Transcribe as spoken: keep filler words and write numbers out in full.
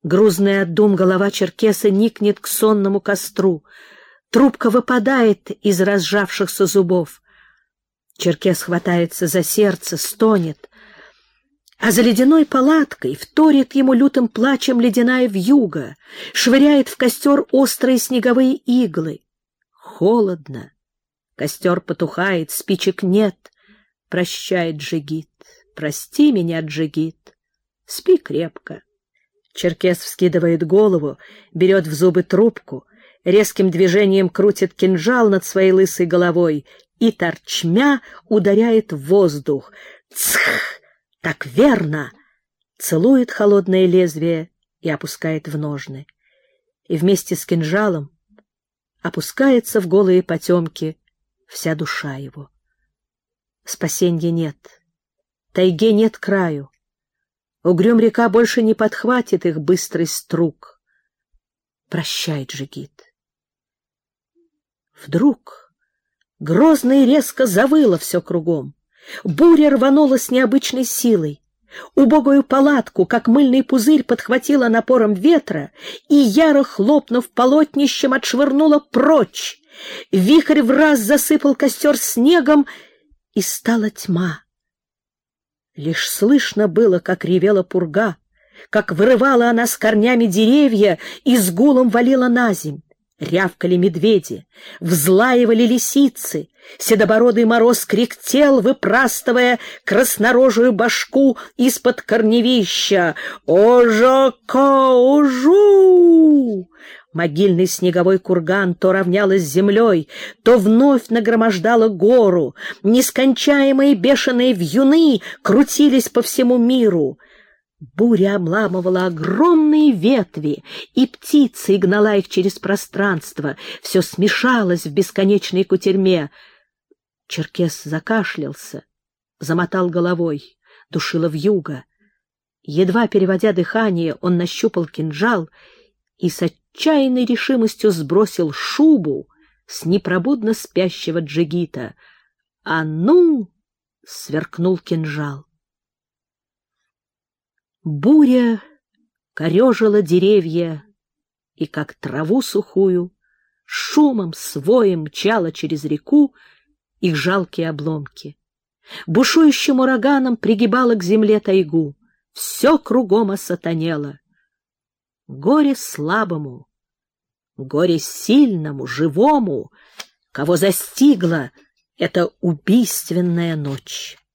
Грузная от дум голова черкеса никнет к сонному костру. Трубка выпадает из разжавшихся зубов. Черкес хватается за сердце, стонет. А за ледяной палаткой вторит ему лютым плачем ледяная вьюга, швыряет в костер острые снеговые иглы. Холодно. Костер потухает, спичек нет. Прощай, Джигит, прости меня, Джигит. Спи крепко. Черкес вскидывает голову, берет в зубы трубку, резким движением крутит кинжал над своей лысой головой и, торчмя, ударяет в воздух. Цх! Так верно! Целует холодное лезвие и опускает в ножны. И вместе с кинжалом опускается в голые потемки вся душа его. Спасенья нет, тайге нет краю. Угрюм река больше не подхватит их быстрый струк. Прощай, Джигит. Вдруг грозно и резко завыло все кругом. Буря рванула с необычной силой. Убогую палатку, как мыльный пузырь, подхватила напором ветра и, яро хлопнув полотнищем, отшвырнула прочь. Вихрь враз засыпал костер снегом, и стала тьма. Лишь слышно было, как ревела пурга, как вырывала она с корнями деревья и с гулом валила наземь. Рявкали медведи, взлаивали лисицы, седобородый мороз кряхтел, выпрастывая краснорожую башку из-под корневища. «Ожо-ко-ужу!» Могильный снеговой курган то равнялась с землей, то вновь нагромождала гору. Нескончаемые бешеные вьюны крутились по всему миру. Буря обламывала огромные ветви, и птицы гнала их через пространство. Все смешалось в бесконечной кутерьме. Черкес закашлялся, замотал головой, душила вьюга. Едва переводя дыхание, он нащупал кинжал и с отчаянной решимостью сбросил шубу с непробудно спящего Джигита. «А ну!» — сверкнул кинжал. Буря корежила деревья и, как траву сухую, шумом своим мчала через реку их жалкие обломки. Бушующим ураганом пригибала к земле тайгу. Все кругом осатанело. Горе слабому, горе сильному, живому, кого застигла эта убийственная ночь.